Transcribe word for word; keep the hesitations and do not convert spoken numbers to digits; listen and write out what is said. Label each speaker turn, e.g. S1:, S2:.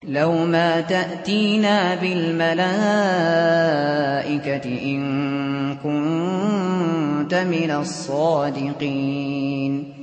S1: لَوْ مَا تَأْتِينَا بِالْمَلَائِكَةِ إِن كُنتَ مِنَ الصَّادِقِينَ